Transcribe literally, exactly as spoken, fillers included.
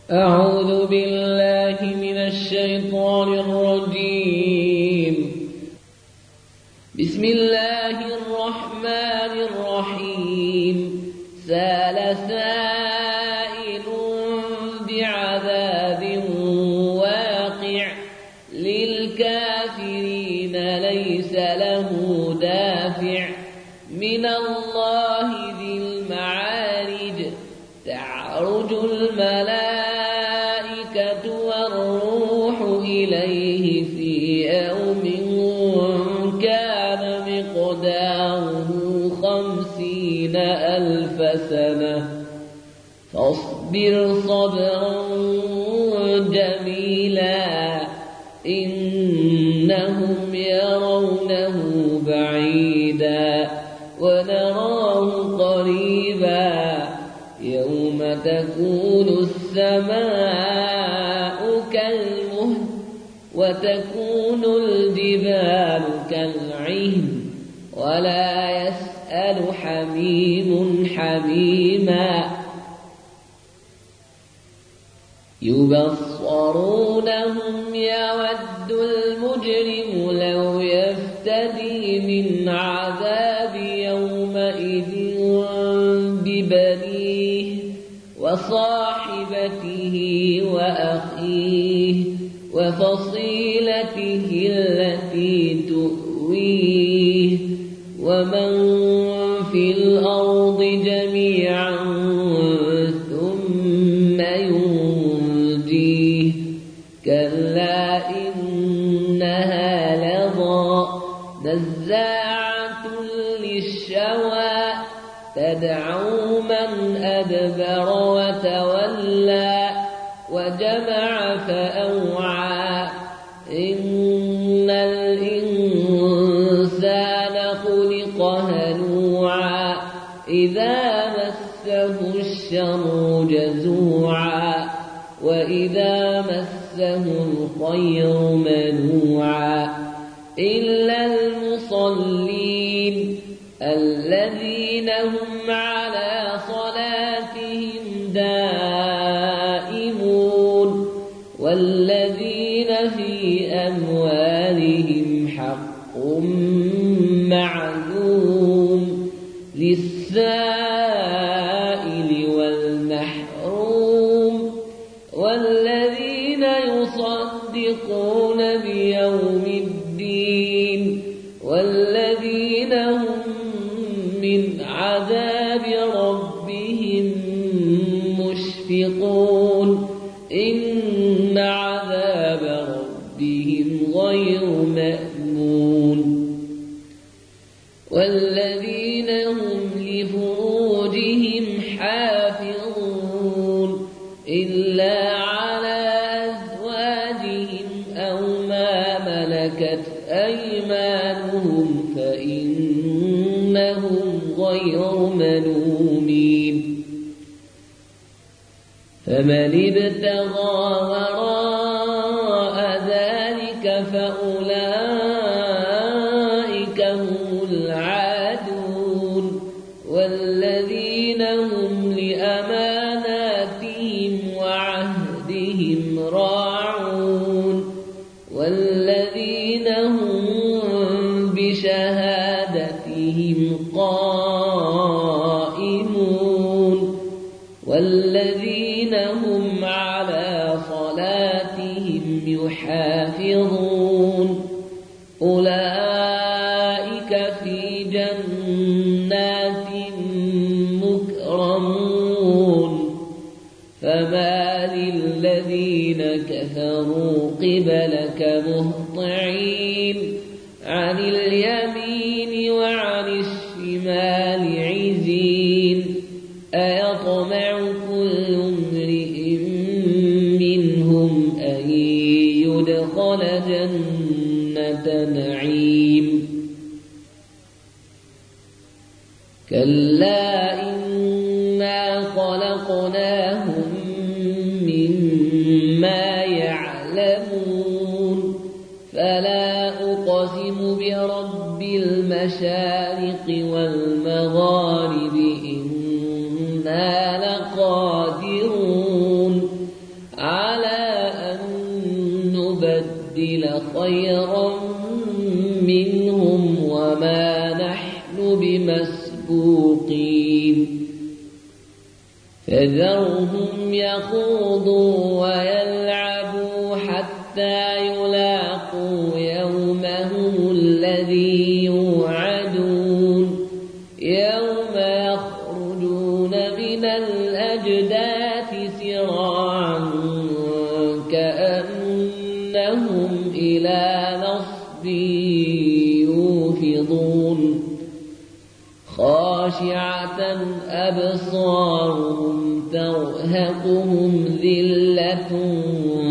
أعوذ بالله من الشيطان الرجيم. بسم الله الرحمن الرحيم. سأل سائل بعذاب واقع للكافرين ليس له دافع من الله ذي المعارج. تعرج الملائكة والروح إليه في يوم كان مقداره خمسين ألف سنة فاصبر صبرا جميلا إنهم يرونه بعيدا ونراه قريبا يوم تكون السماء كالمهل وتكون الجبال كالعهن ولا يسأل حميم حميما يبصرونهم يود المجرم لو يفتدي من عذاب يومئذ ببنيه وصاحبته وأخيه وفصيلته التي تؤويه ومن في الأرض جميعا ثم ينجيه كلا إنها لظى نزاعة للشوى تدعو من أدبر وتولى وجمع فأوعى إن الإنسان خلق هلوعا إذا مسه الشر جزوعا وإذا مسه الخير منوعا إلا المصلين الذين هم على صلاتهم دائمون والذين في أموالهم حق معلوم للسائل والمحروم والذين يصدقون بيوم الدين والذين هم من عذاب ربهم مشفقون إن عذاب ربهم غير مأمون والذين هم لفروجهم حافظون إلا على أزواجهم أو ما ملكت أيمانهم فإنهم غير ملومين فمن ابتغى وراء ذلك فأولئك هم العادون والذين هم لأماناتهم وعهدهم راعون والذين هم بشهادتهم قائمون والذين هم على صلاتهم يحافظون أولئك في جنات مكرمون فما للذين كفروا قبلك مهطعين عن اليمين وعن الشمال عزين أيطمع كل امرئ منهم أن يدخل جنة نعيم كلا إنا خلقناهم مما يعلمون فلا أقسم برب المشارق والمغارب إنا لقادرون على أن نبدل خيرا منهم وما نحن بمسبوقين فذرهم يخوضوا ويلعبوا حتى يلاقوا يومهم الذي يوعدون يوم يخرجون من الأجداث سراعا كأنهم إلى نصب يوفضون خاشعة أبصارهم ترهقهم ذلة